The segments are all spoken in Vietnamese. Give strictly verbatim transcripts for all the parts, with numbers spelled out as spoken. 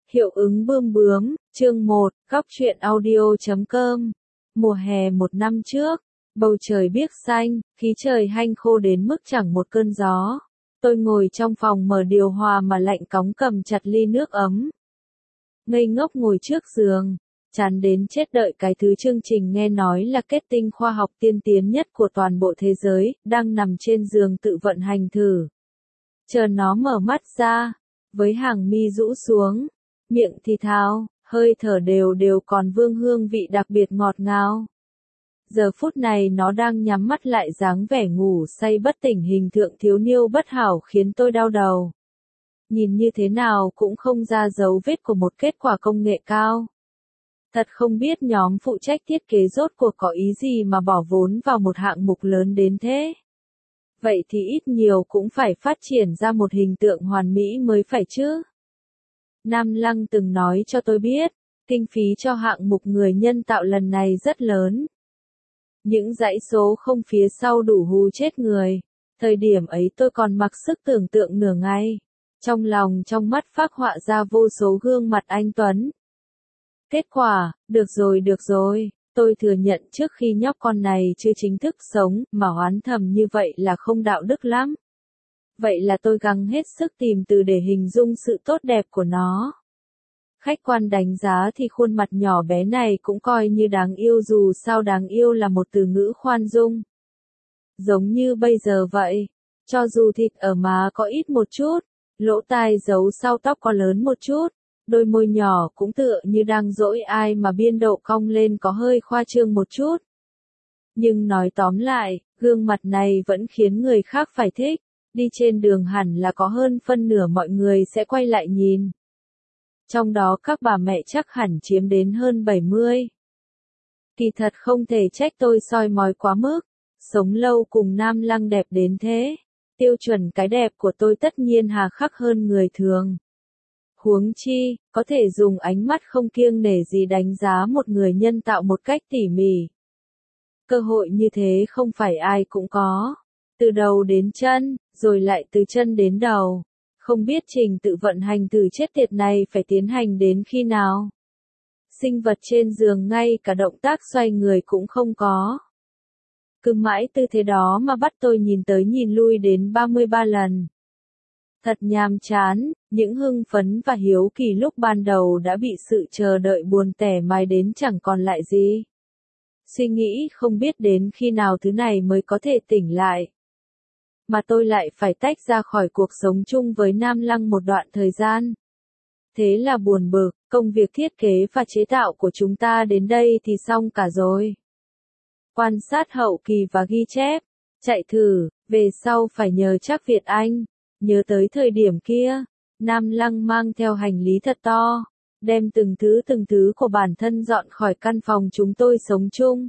Hiệu ứng bươm bướm, chương một, góc truyện audio chấm com. Mùa hè một năm trước, bầu trời biếc xanh, khí trời hanh khô đến mức chẳng một cơn gió. Tôi ngồi trong phòng mở điều hòa mà lạnh cóng cầm chặt ly nước ấm. Ngây ngốc ngồi trước giường, chán đến chết đợi cái thứ chương trình nghe nói là kết tinh khoa học tiên tiến nhất của toàn bộ thế giới, đang nằm trên giường tự vận hành thử. Chờ nó mở mắt ra, với hàng mi rũ xuống, miệng thì thào, hơi thở đều đều còn vương hương vị đặc biệt ngọt ngào. Giờ phút này nó đang nhắm mắt lại dáng vẻ ngủ say bất tỉnh hình tượng thiếu niêu bất hảo khiến tôi đau đầu. Nhìn như thế nào cũng không ra dấu vết của một kết quả công nghệ cao. Thật không biết nhóm phụ trách thiết kế rốt cuộc có ý gì mà bỏ vốn vào một hạng mục lớn đến thế. Vậy thì ít nhiều cũng phải phát triển ra một hình tượng hoàn mỹ mới phải chứ. Nam Lăng từng nói cho tôi biết, kinh phí cho hạng mục người nhân tạo lần này rất lớn. Những dãy số không phía sau đủ hù chết người. Thời điểm ấy tôi còn mặc sức tưởng tượng nửa ngày. Trong lòng trong mắt phác họa ra vô số gương mặt anh Tuấn. Kết quả, được rồi được rồi, tôi thừa nhận trước khi nhóc con này chưa chính thức sống mà oán thầm như vậy là không đạo đức lắm. Vậy là tôi gắng hết sức tìm từ để hình dung sự tốt đẹp của nó. Khách quan đánh giá thì khuôn mặt nhỏ bé này cũng coi như đáng yêu dù sao đáng yêu là một từ ngữ khoan dung. Giống như bây giờ vậy, cho dù thịt ở má có ít một chút, lỗ tai giấu sau tóc có lớn một chút, đôi môi nhỏ cũng tựa như đang dỗi ai mà biên độ cong lên có hơi khoa trương một chút. Nhưng nói tóm lại, gương mặt này vẫn khiến người khác phải thích. Đi trên đường hẳn là có hơn phân nửa mọi người sẽ quay lại nhìn. Trong đó các bà mẹ chắc hẳn chiếm đến hơn bảy mươi. Kỳ thật không thể trách tôi soi mói quá mức. Sống lâu cùng Nam Lăng đẹp đến thế. Tiêu chuẩn cái đẹp của tôi tất nhiên hà khắc hơn người thường. Huống chi, có thể dùng ánh mắt không kiêng nể gì đánh giá một người nhân tạo một cách tỉ mỉ. Cơ hội như thế không phải ai cũng có. Từ đầu đến chân, rồi lại từ chân đến đầu. Không biết trình tự vận hành từ chết tiệt này phải tiến hành đến khi nào. Sinh vật trên giường ngay cả động tác xoay người cũng không có. Cứ mãi tư thế đó mà bắt tôi nhìn tới nhìn lui đến ba mươi ba lần. Thật nhàm chán, những hưng phấn và hiếu kỳ lúc ban đầu đã bị sự chờ đợi buồn tẻ mài đến chẳng còn lại gì. Suy nghĩ không biết đến khi nào thứ này mới có thể tỉnh lại. Mà tôi lại phải tách ra khỏi cuộc sống chung với Nam Lăng một đoạn thời gian. Thế là buồn bực, công việc thiết kế và chế tạo của chúng ta đến đây thì xong cả rồi. Quan sát hậu kỳ và ghi chép, chạy thử, về sau phải nhờ chắc Việt Anh. Nhớ tới thời điểm kia, Nam Lăng mang theo hành lý thật to, đem từng thứ từng thứ của bản thân dọn khỏi căn phòng chúng tôi sống chung.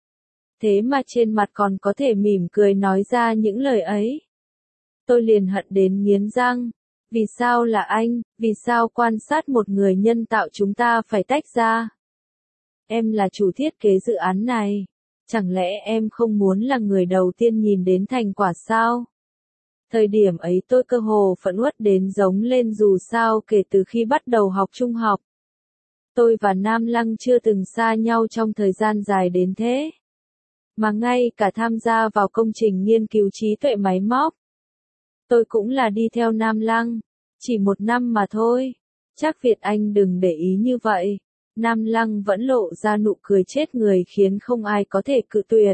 Thế mà trên mặt còn có thể mỉm cười nói ra những lời ấy. Tôi liền hận đến nghiến răng. Vì sao là anh, vì sao quan sát một người nhân tạo chúng ta phải tách ra? Em là chủ thiết kế dự án này. Chẳng lẽ em không muốn là người đầu tiên nhìn đến thành quả sao? Thời điểm ấy tôi cơ hồ phẫn uất đến giống lên dù sao kể từ khi bắt đầu học trung học. Tôi và Nam Lăng chưa từng xa nhau trong thời gian dài đến thế. Mà ngay cả tham gia vào công trình nghiên cứu trí tuệ máy móc. Tôi cũng là đi theo Nam Lăng, chỉ một năm mà thôi. Chắc Việt Anh đừng để ý như vậy. Nam Lăng vẫn lộ ra nụ cười chết người khiến không ai có thể cự tuyệt.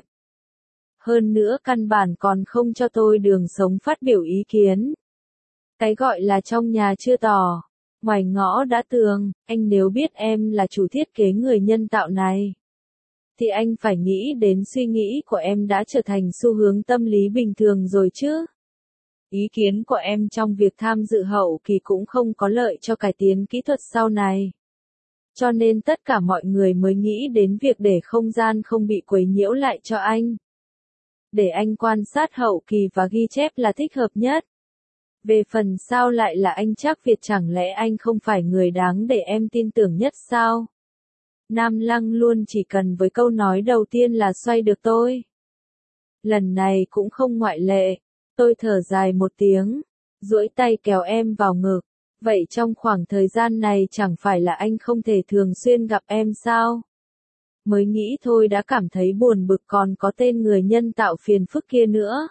Hơn nữa căn bản còn không cho tôi đường sống phát biểu ý kiến. Cái gọi là trong nhà chưa tỏ, ngoài ngõ đã tường, anh nếu biết em là chủ thiết kế người nhân tạo này. Thì anh phải nghĩ đến suy nghĩ của em đã trở thành xu hướng tâm lý bình thường rồi chứ. Ý kiến của em trong việc tham dự hậu kỳ cũng không có lợi cho cải tiến kỹ thuật sau này. Cho nên tất cả mọi người mới nghĩ đến việc để không gian không bị quấy nhiễu lại cho anh. Để anh quan sát hậu kỳ và ghi chép là thích hợp nhất. Về phần sao lại là anh chắc Việt chẳng lẽ anh không phải người đáng để em tin tưởng nhất sao? Nam Lăng luôn chỉ cần với câu nói đầu tiên là xoay được tôi. Lần này cũng không ngoại lệ, tôi thở dài một tiếng, duỗi tay kéo em vào ngực, Vậy trong khoảng thời gian này chẳng phải là anh không thể thường xuyên gặp em sao? Mới nghĩ thôi đã cảm thấy buồn bực, còn có tên người nhân tạo phiền phức kia nữa.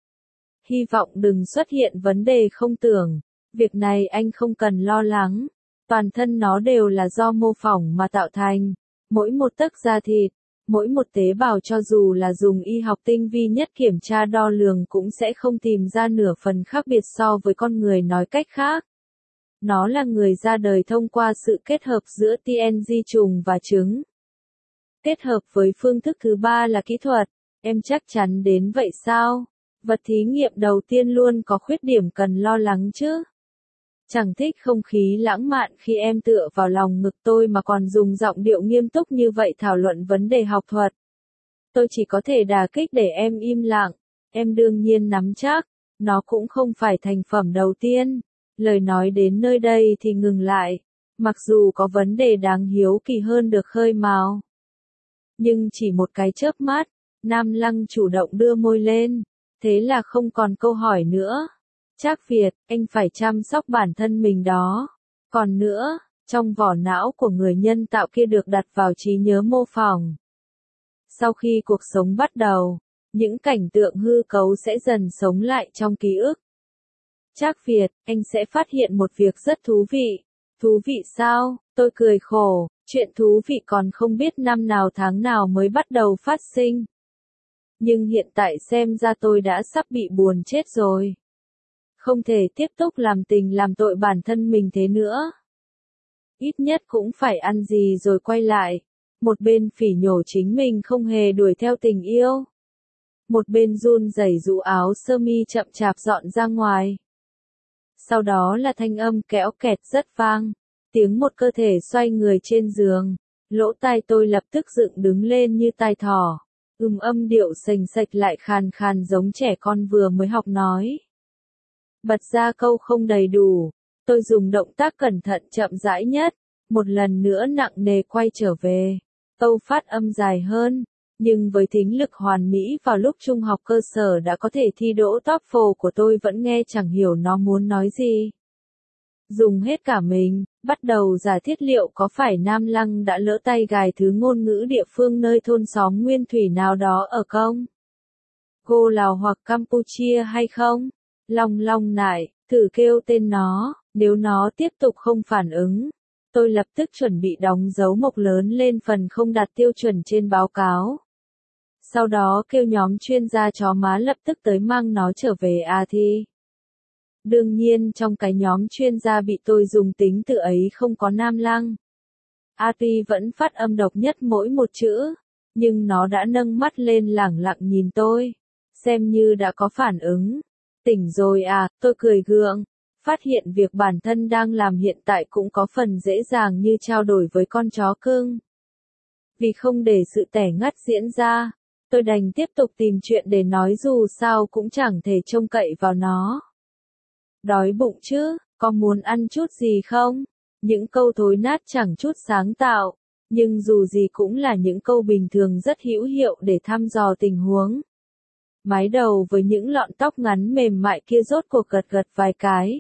Hy vọng đừng xuất hiện vấn đề không tưởng. Việc này anh không cần lo lắng. Toàn thân nó đều là do mô phỏng mà tạo thành. Mỗi một tấc da thịt, mỗi một tế bào cho dù là dùng y học tinh vi nhất kiểm tra đo lường cũng sẽ không tìm ra nửa phần khác biệt so với con người, nói cách khác. Nó là người ra đời thông qua sự kết hợp giữa tê en giê trùng và trứng. Kết hợp với phương thức thứ ba là kỹ thuật. Em chắc chắn đến vậy sao? Vật thí nghiệm đầu tiên luôn có khuyết điểm cần lo lắng chứ. Chẳng thích không khí lãng mạn khi em tựa vào lòng ngực tôi mà còn dùng giọng điệu nghiêm túc như vậy thảo luận vấn đề học thuật. Tôi chỉ có thể đả kích để em im lặng. Em đương nhiên nắm chắc. Nó cũng không phải thành phẩm đầu tiên. Lời nói đến nơi đây thì ngừng lại. Mặc dù có vấn đề đáng hiếu kỳ hơn được khơi mào. Nhưng chỉ một cái chớp mắt, Nam Lăng chủ động đưa môi lên. Thế là không còn câu hỏi nữa. Trác Việt, anh phải chăm sóc bản thân mình đó. Còn nữa, trong vỏ não của người nhân tạo kia được đặt vào trí nhớ mô phỏng. Sau khi cuộc sống bắt đầu, những cảnh tượng hư cấu sẽ dần sống lại trong ký ức. Trác Việt, anh sẽ phát hiện một việc rất thú vị. Thú vị sao? Tôi cười khổ, chuyện thú vị còn không biết năm nào tháng nào mới bắt đầu phát sinh. Nhưng hiện tại xem ra tôi đã sắp bị buồn chết rồi. Không thể tiếp tục làm tình làm tội bản thân mình thế nữa. Ít nhất cũng phải ăn gì rồi quay lại. Một bên phỉ nhổ chính mình không hề đuổi theo tình yêu. Một bên run rẩy rũ áo sơ mi chậm chạp dọn ra ngoài. Sau đó là thanh âm kéo kẹt rất vang. Tiếng một cơ thể xoay người trên giường. Lỗ tai tôi lập tức dựng đứng lên như tai thỏ. Ừm, âm điệu sềnh sệch lại khàn khàn giống trẻ con vừa mới học nói. Bật ra câu không đầy đủ. Tôi dùng động tác cẩn thận chậm rãi nhất. Một lần nữa nặng nề quay trở về. Câu phát âm dài hơn. Nhưng với thính lực hoàn mỹ vào lúc trung học cơ sở đã có thể thi đỗ TOEFL của tôi vẫn nghe chẳng hiểu nó muốn nói gì. Dùng hết cả mình, bắt đầu giả thiết liệu có phải Nam Lăng đã lỡ tay gài thứ ngôn ngữ địa phương nơi thôn xóm nguyên thủy nào đó ở công Cô Lào hoặc Campuchia hay không? Long long nại, thử kêu tên nó, nếu nó tiếp tục không phản ứng. Tôi lập tức chuẩn bị đóng dấu mộc lớn lên phần không đạt tiêu chuẩn trên báo cáo. Sau đó kêu nhóm chuyên gia chó má lập tức tới mang nó trở về à thi. Đương nhiên trong cái nhóm chuyên gia bị tôi dùng tính từ ấy không có Nam Lăng. A tuy vẫn phát âm độc nhất mỗi một chữ, nhưng nó đã nâng mắt lên lẳng lặng nhìn tôi, xem như đã có phản ứng. Tỉnh rồi à, tôi cười gượng, phát hiện việc bản thân đang làm hiện tại cũng có phần dễ dàng như trao đổi với con chó cưng. Vì không để sự tẻ ngắt diễn ra, tôi đành tiếp tục tìm chuyện để nói dù sao cũng chẳng thể trông cậy vào nó. Đói bụng chứ, có muốn ăn chút gì không? Những câu thối nát chẳng chút sáng tạo, nhưng dù gì cũng là những câu bình thường rất hữu hiệu để thăm dò tình huống. Mái đầu với những lọn tóc ngắn mềm mại kia rốt cuộc gật gật vài cái.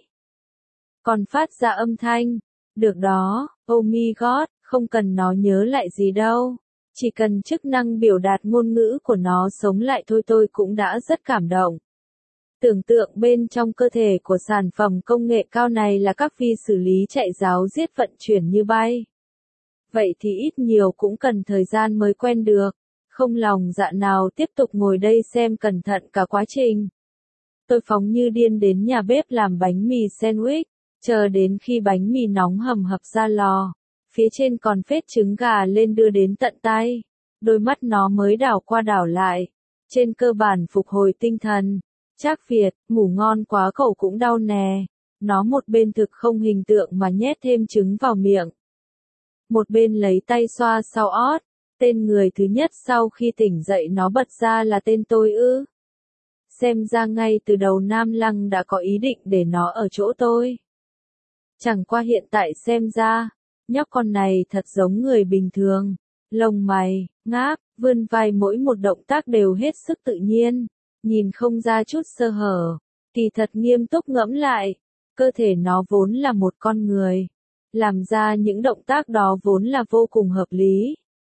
Còn phát ra âm thanh. Được đó, oh my god, không cần nó nhớ lại gì đâu. Chỉ cần chức năng biểu đạt ngôn ngữ của nó sống lại thôi tôi cũng đã rất cảm động. Tưởng tượng bên trong cơ thể của sản phẩm công nghệ cao này là các vi xử lý chạy ráo riết vận chuyển như bay. Vậy thì ít nhiều cũng cần thời gian mới quen được. Không lòng dạ nào tiếp tục ngồi đây xem cẩn thận cả quá trình. Tôi phóng như điên đến nhà bếp làm bánh mì sandwich, chờ đến khi bánh mì nóng hầm hập ra lò, phía trên còn phết trứng gà lên đưa đến tận tay. Đôi mắt nó mới đảo qua đảo lại, trên cơ bản phục hồi tinh thần. Trác Việt, ngủ ngon quá cậu cũng đau nè. Nó một bên thực không hình tượng mà nhét thêm trứng vào miệng. Một bên lấy tay xoa sau ót. Tên người thứ nhất sau khi tỉnh dậy nó bật ra là tên tôi ư. Xem ra ngay từ đầu Nam Lăng đã có ý định để nó ở chỗ tôi. Chẳng qua hiện tại xem ra, nhóc con này thật giống người bình thường. Lông mày, ngáp, vươn vai mỗi một động tác đều hết sức tự nhiên. Nhìn không ra chút sơ hở. Kỳ thật nghiêm túc ngẫm lại. Cơ thể nó vốn là một con người. Làm ra những động tác đó vốn là vô cùng hợp lý.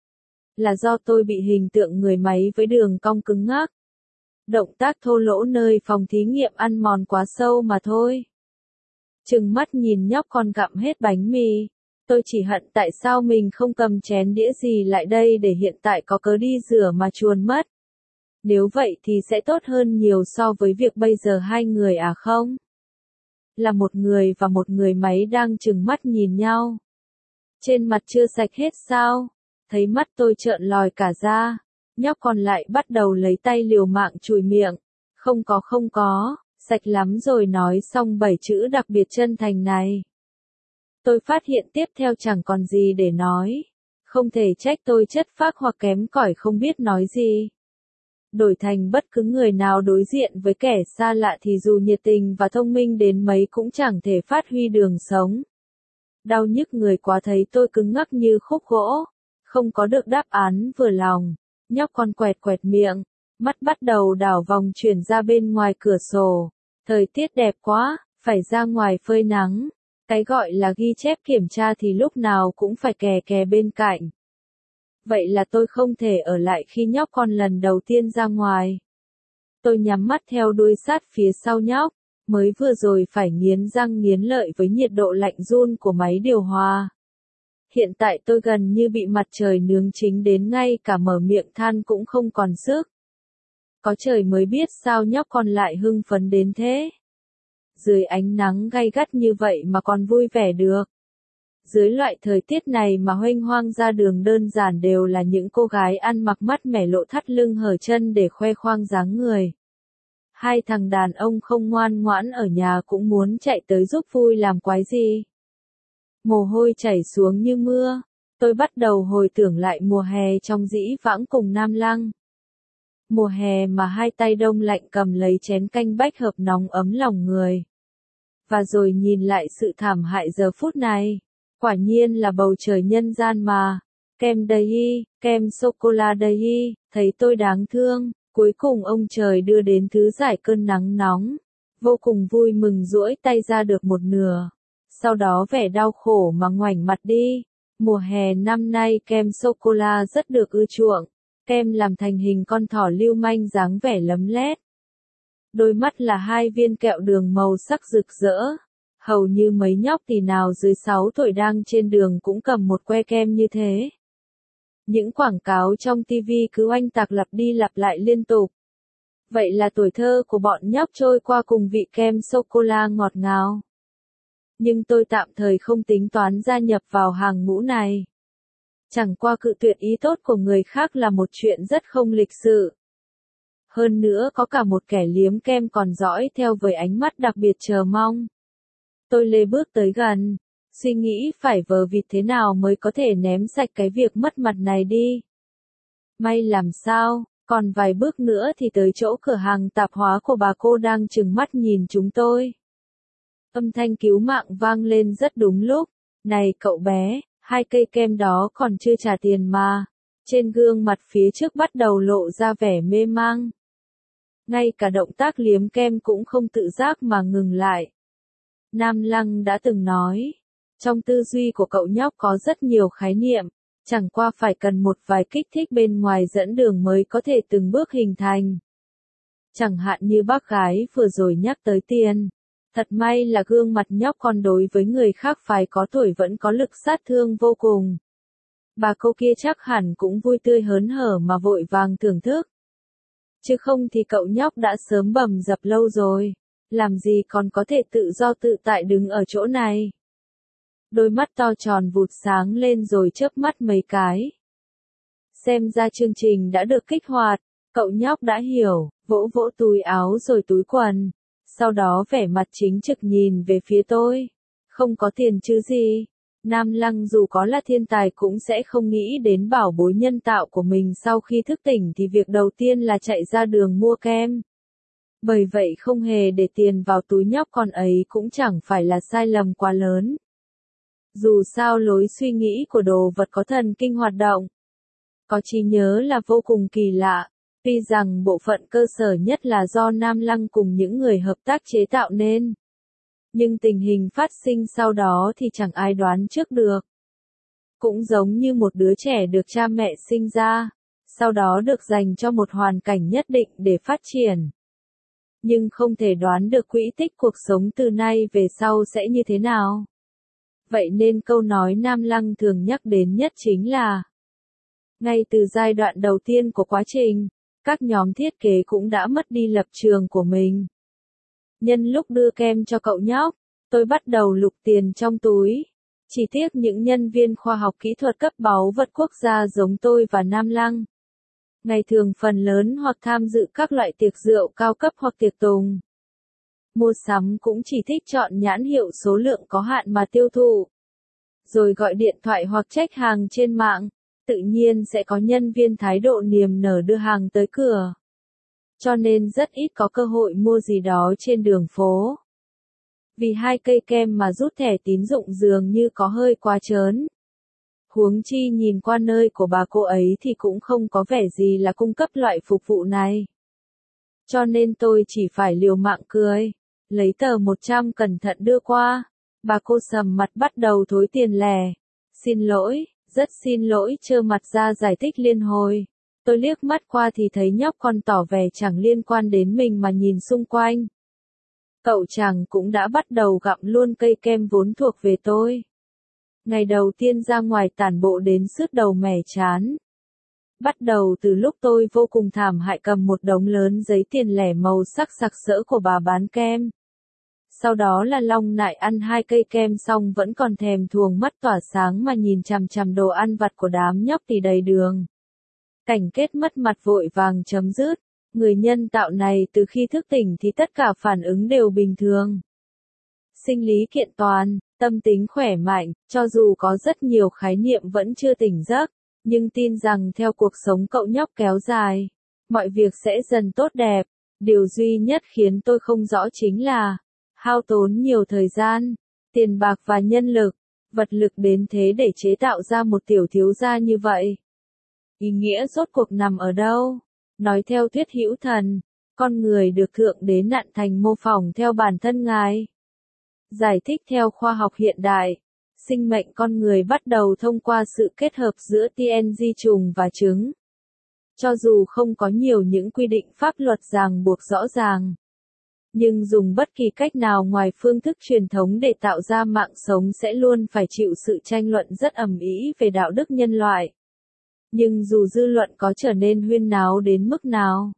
Là do tôi bị hình tượng người máy với đường cong cứng ngắc. Động tác thô lỗ nơi phòng thí nghiệm ăn mòn quá sâu mà thôi. Trừng mắt nhìn nhóc con gặm hết bánh mì. Tôi chỉ hận tại sao mình không cầm chén đĩa gì lại đây để hiện tại có cớ đi rửa mà chuồn mất. Nếu vậy thì sẽ tốt hơn nhiều so với việc bây giờ hai người à không? Là một người và một người máy đang trừng mắt nhìn nhau. Trên mặt chưa sạch hết sao? Thấy mắt tôi trợn lòi cả ra. Nhóc còn lại bắt đầu lấy tay liều mạng chùi miệng. Không có không có, sạch lắm rồi nói xong bảy chữ đặc biệt chân thành này. Tôi phát hiện tiếp theo chẳng còn gì để nói. Không thể trách tôi chất phác hoặc kém cỏi không biết nói gì. Đổi thành bất cứ người nào đối diện với kẻ xa lạ thì dù nhiệt tình và thông minh đến mấy cũng chẳng thể phát huy đường sống. Đau nhức người quá thấy tôi cứng ngắc như khúc gỗ. Không có được đáp án vừa lòng. Nhóc con quẹt quẹt miệng. Mắt bắt đầu đảo vòng chuyển ra bên ngoài cửa sổ. Thời tiết đẹp quá, phải ra ngoài phơi nắng. Cái gọi là ghi chép kiểm tra thì lúc nào cũng phải kè kè bên cạnh. Vậy là tôi không thể ở lại khi nhóc con lần đầu tiên ra ngoài. Tôi nhắm mắt theo đuôi sát phía sau nhóc, mới vừa rồi phải nghiến răng nghiến lợi với nhiệt độ lạnh run của máy điều hòa. Hiện tại tôi gần như bị mặt trời nướng chính đến ngay cả mở miệng than cũng không còn sức. Có trời mới biết sao nhóc con lại hưng phấn đến thế. Dưới ánh nắng gay gắt như vậy mà còn vui vẻ được. Dưới loại thời tiết này mà huênh hoang ra đường đơn giản đều là những cô gái ăn mặc mát mẻ lộ thắt lưng hở chân để khoe khoang dáng người. Hai thằng đàn ông không ngoan ngoãn ở nhà cũng muốn chạy tới giúp vui làm quái gì. Mồ hôi chảy xuống như mưa, tôi bắt đầu hồi tưởng lại mùa hè trong dĩ vãng cùng Nam Lăng. Mùa hè mà hai tay đông lạnh cầm lấy chén canh bách hợp nóng ấm lòng người. Và rồi nhìn lại sự thảm hại giờ phút này. Quả nhiên là bầu trời nhân gian mà. Kem đây, kem sô-cô-la đây, thấy tôi đáng thương. Cuối cùng ông trời đưa đến thứ giải cơn nắng nóng. Vô cùng vui mừng duỗi tay ra được một nửa. Sau đó vẻ đau khổ mà ngoảnh mặt đi. Mùa hè năm nay kem sô-cô-la rất được ưa chuộng. Kem làm thành hình con thỏ lưu manh dáng vẻ lấm lét. Đôi mắt là hai viên kẹo đường màu sắc rực rỡ. Hầu như mấy nhóc tỳ nào dưới sáu tuổi đang trên đường cũng cầm một que kem như thế. Những quảng cáo trong ti vi cứ oanh tạc lặp đi lặp lại liên tục. Vậy là tuổi thơ của bọn nhóc trôi qua cùng vị kem sô-cô-la ngọt ngào. Nhưng tôi tạm thời không tính toán gia nhập vào hàng ngũ này. Chẳng qua cự tuyệt ý tốt của người khác là một chuyện rất không lịch sự. Hơn nữa có cả một kẻ liếm kem còn dõi theo với ánh mắt đặc biệt chờ mong. Tôi lê bước tới gần, suy nghĩ phải vờ vịt thế nào mới có thể ném sạch cái việc mất mặt này đi. May làm sao, còn vài bước nữa thì tới chỗ cửa hàng tạp hóa của bà cô đang trừng mắt nhìn chúng tôi. Âm thanh cứu mạng vang lên rất đúng lúc. Này cậu bé, hai cây kem đó còn chưa trả tiền mà. Trên gương mặt phía trước bắt đầu lộ ra vẻ mê mang. Ngay cả động tác liếm kem cũng không tự giác mà ngừng lại. Nam Lăng đã từng nói, trong tư duy của cậu nhóc có rất nhiều khái niệm, chẳng qua phải cần một vài kích thích bên ngoài dẫn đường mới có thể từng bước hình thành. Chẳng hạn như bác gái vừa rồi nhắc tới tiền. Thật may là gương mặt nhóc con đối với người khác phải có tuổi vẫn có lực sát thương vô cùng. Bà cô kia chắc hẳn cũng vui tươi hớn hở mà vội vàng thưởng thức. Chứ không thì cậu nhóc đã sớm bầm dập lâu rồi. Làm gì còn có thể tự do tự tại đứng ở chỗ này. Đôi mắt to tròn vụt sáng lên rồi chớp mắt mấy cái. Xem ra chương trình đã được kích hoạt, cậu nhóc đã hiểu, vỗ vỗ túi áo rồi túi quần. Sau đó vẻ mặt chính trực nhìn về phía tôi. Không có tiền chứ gì. Nam Lăng dù có là thiên tài cũng sẽ không nghĩ đến bảo bối nhân tạo của mình sau khi thức tỉnh thì việc đầu tiên là chạy ra đường mua kem. Bởi vậy không hề để tiền vào túi nhóc con ấy cũng chẳng phải là sai lầm quá lớn. Dù sao lối suy nghĩ của đồ vật có thần kinh hoạt động. Có trí nhớ là vô cùng kỳ lạ. Tuy rằng bộ phận cơ sở nhất là do Nam Lăng cùng những người hợp tác chế tạo nên. Nhưng tình hình phát sinh sau đó thì chẳng ai đoán trước được. Cũng giống như một đứa trẻ được cha mẹ sinh ra, sau đó được dành cho một hoàn cảnh nhất định để phát triển. Nhưng không thể đoán được quỹ tích cuộc sống từ nay về sau sẽ như thế nào. Vậy nên câu nói Nam Lăng thường nhắc đến nhất chính là ngay từ giai đoạn đầu tiên của quá trình, các nhóm thiết kế cũng đã mất đi lập trường của mình. Nhân lúc đưa kem cho cậu nhóc, tôi bắt đầu lục tiền trong túi. Chỉ tiếc những nhân viên khoa học kỹ thuật cấp báu vật quốc gia giống tôi và Nam Lăng. Ngày thường phần lớn hoặc tham dự các loại tiệc rượu cao cấp hoặc tiệc tùng. Mua sắm cũng chỉ thích chọn nhãn hiệu số lượng có hạn mà tiêu thụ. Rồi gọi điện thoại hoặc check hàng trên mạng, tự nhiên sẽ có nhân viên thái độ niềm nở đưa hàng tới cửa. Cho nên rất ít có cơ hội mua gì đó trên đường phố. Vì hai cây kem mà rút thẻ tín dụng dường như có hơi quá trớn. Huống chi nhìn qua nơi của bà cô ấy thì cũng không có vẻ gì là cung cấp loại phục vụ này. Cho nên tôi chỉ phải liều mạng cười, lấy tờ một trăm cẩn thận đưa qua. Bà cô sầm mặt bắt đầu thối tiền lẻ. Xin lỗi, rất xin lỗi, trơ mặt ra giải thích liên hồi. Tôi liếc mắt qua thì thấy nhóc con tỏ vẻ chẳng liên quan đến mình mà nhìn xung quanh. Cậu chàng cũng đã bắt đầu gặm luôn cây kem vốn thuộc về tôi. Ngày đầu tiên ra ngoài tản bộ đến sứt đầu mẻ chán. Bắt đầu từ lúc tôi vô cùng thảm hại cầm một đống lớn giấy tiền lẻ màu sắc sặc sỡ của bà bán kem. Sau đó là Long Nại ăn hai cây kem xong vẫn còn thèm thuồng mắt tỏa sáng mà nhìn chằm chằm đồ ăn vặt của đám nhóc tì đầy đường. Cảnh kết mất mặt vội vàng chấm dứt. Người nhân tạo này từ khi thức tỉnh thì tất cả phản ứng đều bình thường. Sinh lý kiện toàn, tâm tính khỏe mạnh, cho dù có rất nhiều khái niệm vẫn chưa tỉnh giấc, nhưng tin rằng theo cuộc sống cậu nhóc kéo dài, mọi việc sẽ dần tốt đẹp. Điều duy nhất khiến tôi không rõ chính là hao tốn nhiều thời gian, tiền bạc và nhân lực, vật lực đến thế để chế tạo ra một tiểu thiếu gia như vậy. Ý nghĩa rốt cuộc nằm ở đâu? Nói theo thuyết hữu thần, con người được thượng đế nặn thành mô phỏng theo bản thân Ngài. Giải thích theo khoa học hiện đại, sinh mệnh con người bắt đầu thông qua sự kết hợp giữa tê en di trùng và trứng. Cho dù không có nhiều những quy định pháp luật ràng buộc rõ ràng, nhưng dùng bất kỳ cách nào ngoài phương thức truyền thống để tạo ra mạng sống sẽ luôn phải chịu sự tranh luận rất ầm ĩ về đạo đức nhân loại. Nhưng dù dư luận có trở nên huyên náo đến mức nào,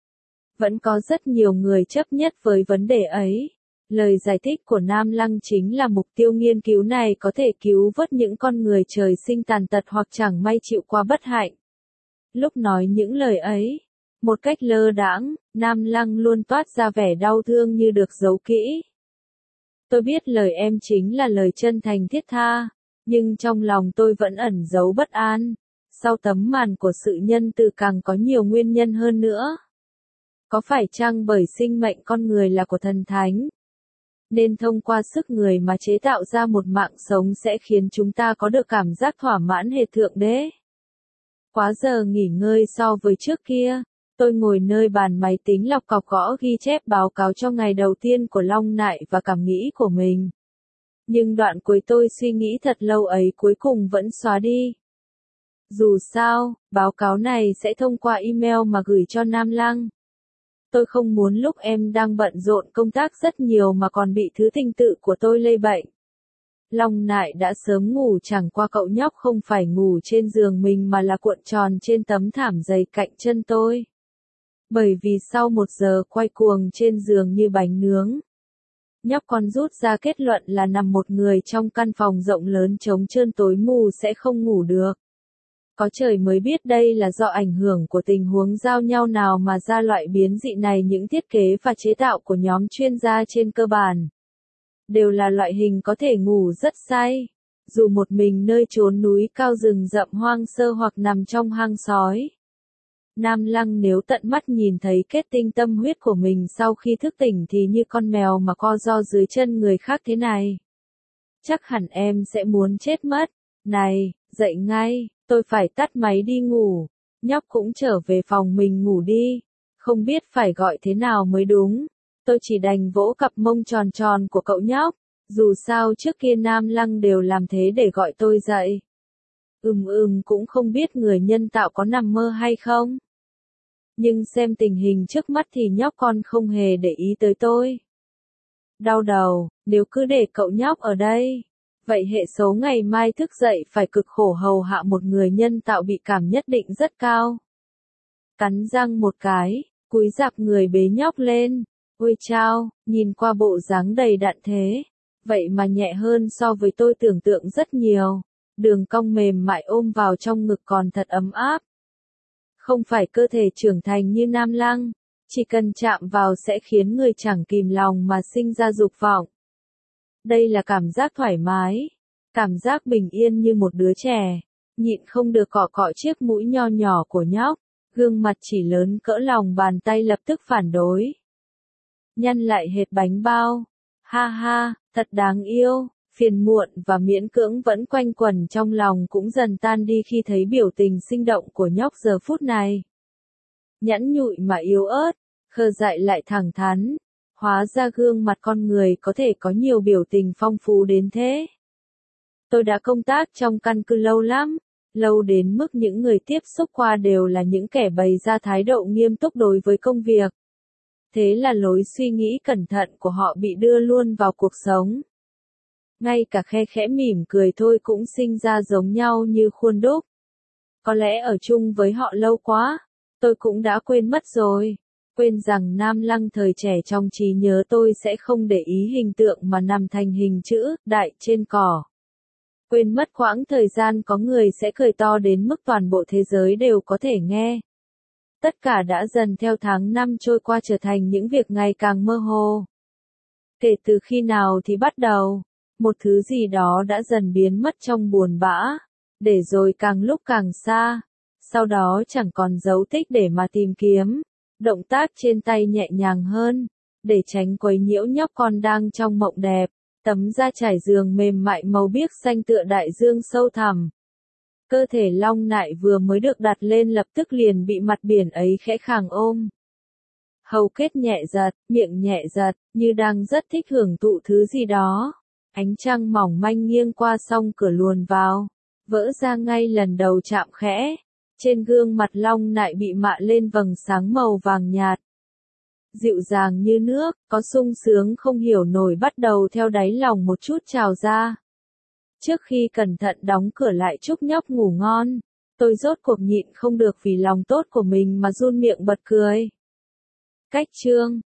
vẫn có rất nhiều người chấp nhất với vấn đề ấy. Lời giải thích của Nam Lăng chính là mục tiêu nghiên cứu này có thể cứu vớt những con người trời sinh tàn tật hoặc chẳng may chịu qua bất hạnh. Lúc nói những lời ấy, một cách lơ đãng, Nam Lăng luôn toát ra vẻ đau thương như được giấu kỹ. Tôi biết lời em chính là lời chân thành thiết tha, nhưng trong lòng tôi vẫn ẩn giấu bất an. Sau tấm màn của sự nhân từ càng có nhiều nguyên nhân hơn nữa. Có phải chăng bởi sinh mệnh con người là của thần thánh, nên thông qua sức người mà chế tạo ra một mạng sống sẽ khiến chúng ta có được cảm giác thỏa mãn hệt thượng đế? Quá giờ nghỉ ngơi so với trước kia, tôi ngồi nơi bàn máy tính lọc cọc gõ ghi chép báo cáo cho ngày đầu tiên của Long Nại và cảm nghĩ của mình. Nhưng đoạn cuối tôi suy nghĩ thật lâu ấy cuối cùng vẫn xóa đi. Dù sao, báo cáo này sẽ thông qua email mà gửi cho Nam Lăng. Tôi không muốn lúc em đang bận rộn công tác rất nhiều mà còn bị thứ tình tự của tôi lây bệnh. Long Nại đã sớm ngủ, chẳng qua cậu nhóc không phải ngủ trên giường mình mà là cuộn tròn trên tấm thảm dày cạnh chân tôi. Bởi vì sau một giờ quay cuồng trên giường như bánh nướng, nhóc con rút ra kết luận là nằm một người trong căn phòng rộng lớn trống trơn tối mù sẽ không ngủ được. Có trời mới biết đây là do ảnh hưởng của tình huống giao nhau nào mà ra loại biến dị này. Những thiết kế và chế tạo của nhóm chuyên gia trên cơ bản đều là loại hình có thể ngủ rất say, dù một mình nơi chốn núi cao rừng rậm hoang sơ hoặc nằm trong hang sói. Nam Lăng nếu tận mắt nhìn thấy kết tinh tâm huyết của mình sau khi thức tỉnh thì như con mèo mà co ro dưới chân người khác thế này, chắc hẳn em sẽ muốn chết mất. Này, dậy ngay, tôi phải tắt máy đi ngủ. Nhóc cũng trở về phòng mình ngủ đi. Không biết phải gọi thế nào mới đúng. Tôi chỉ đành vỗ cặp mông tròn tròn của cậu nhóc. Dù sao trước kia Nam Lăng đều làm thế để gọi tôi dậy. Ừm ừm cũng không biết người nhân tạo có nằm mơ hay không. Nhưng xem tình hình trước mắt thì nhóc con không hề để ý tới tôi. Đau đầu, nếu cứ để cậu nhóc ở đây, vậy hệ số ngày mai thức dậy phải cực khổ hầu hạ một người nhân tạo bị cảm nhất định rất cao. Cắn răng một cái, cúi rạp người bế nhóc lên. Ôi chao, nhìn qua bộ dáng đầy đặn thế. Vậy mà nhẹ hơn so với tôi tưởng tượng rất nhiều. Đường cong mềm mại ôm vào trong ngực còn thật ấm áp. Không phải cơ thể trưởng thành như Nam Lăng, chỉ cần chạm vào sẽ khiến người chẳng kìm lòng mà sinh ra dục vọng. Đây là cảm giác thoải mái, cảm giác bình yên như một đứa trẻ, nhịn không được cọ cọ chiếc mũi nho nhỏ của nhóc, gương mặt chỉ lớn cỡ lòng bàn tay lập tức phản đối. Nhăn lại hệt bánh bao, ha ha, thật đáng yêu. Phiền muộn và miễn cưỡng vẫn quanh quẩn trong lòng cũng dần tan đi khi thấy biểu tình sinh động của nhóc giờ phút này. Nhẵn nhụi mà yếu ớt, khờ dại lại thẳng thắn, hóa ra gương mặt con người có thể có nhiều biểu tình phong phú đến thế. Tôi đã công tác trong căn cứ lâu lắm, lâu đến mức những người tiếp xúc qua đều là những kẻ bày ra thái độ nghiêm túc đối với công việc. Thế là lối suy nghĩ cẩn thận của họ bị đưa luôn vào cuộc sống. Ngay cả khe khẽ mỉm cười thôi cũng sinh ra giống nhau như khuôn đúc. Có lẽ ở chung với họ lâu quá, tôi cũng đã quên mất rồi. Quên rằng Nam Lăng thời trẻ trong trí nhớ tôi sẽ không để ý hình tượng mà nằm thành hình chữ đại trên cỏ. Quên mất quãng thời gian có người sẽ cười to đến mức toàn bộ thế giới đều có thể nghe. Tất cả đã dần theo tháng năm trôi qua trở thành những việc ngày càng mơ hồ. Kể từ khi nào thì bắt đầu, một thứ gì đó đã dần biến mất trong buồn bã, để rồi càng lúc càng xa, sau đó chẳng còn dấu tích để mà tìm kiếm, động tác trên tay nhẹ nhàng hơn, để tránh quấy nhiễu nhóc con đang trong mộng đẹp, tấm da trải giường mềm mại màu biếc xanh tựa đại dương sâu thẳm. Cơ thể long nại vừa mới được đặt lên lập tức liền bị mặt biển ấy khẽ khàng ôm. Hầu kết nhẹ giật, miệng nhẹ giật, như đang rất thích hưởng thụ thứ gì đó. Ánh trăng mỏng manh nghiêng qua song cửa luồn vào, vỡ ra ngay lần đầu chạm khẽ. Trên gương mặt long nại bị mạ lên vầng sáng màu vàng nhạt. Dịu dàng như nước, có sung sướng không hiểu nổi bắt đầu theo đáy lòng một chút trào ra. Trước khi cẩn thận đóng cửa lại chúc nhóc ngủ ngon, tôi rốt cuộc nhịn không được vì lòng tốt của mình mà run miệng bật cười. Cách chương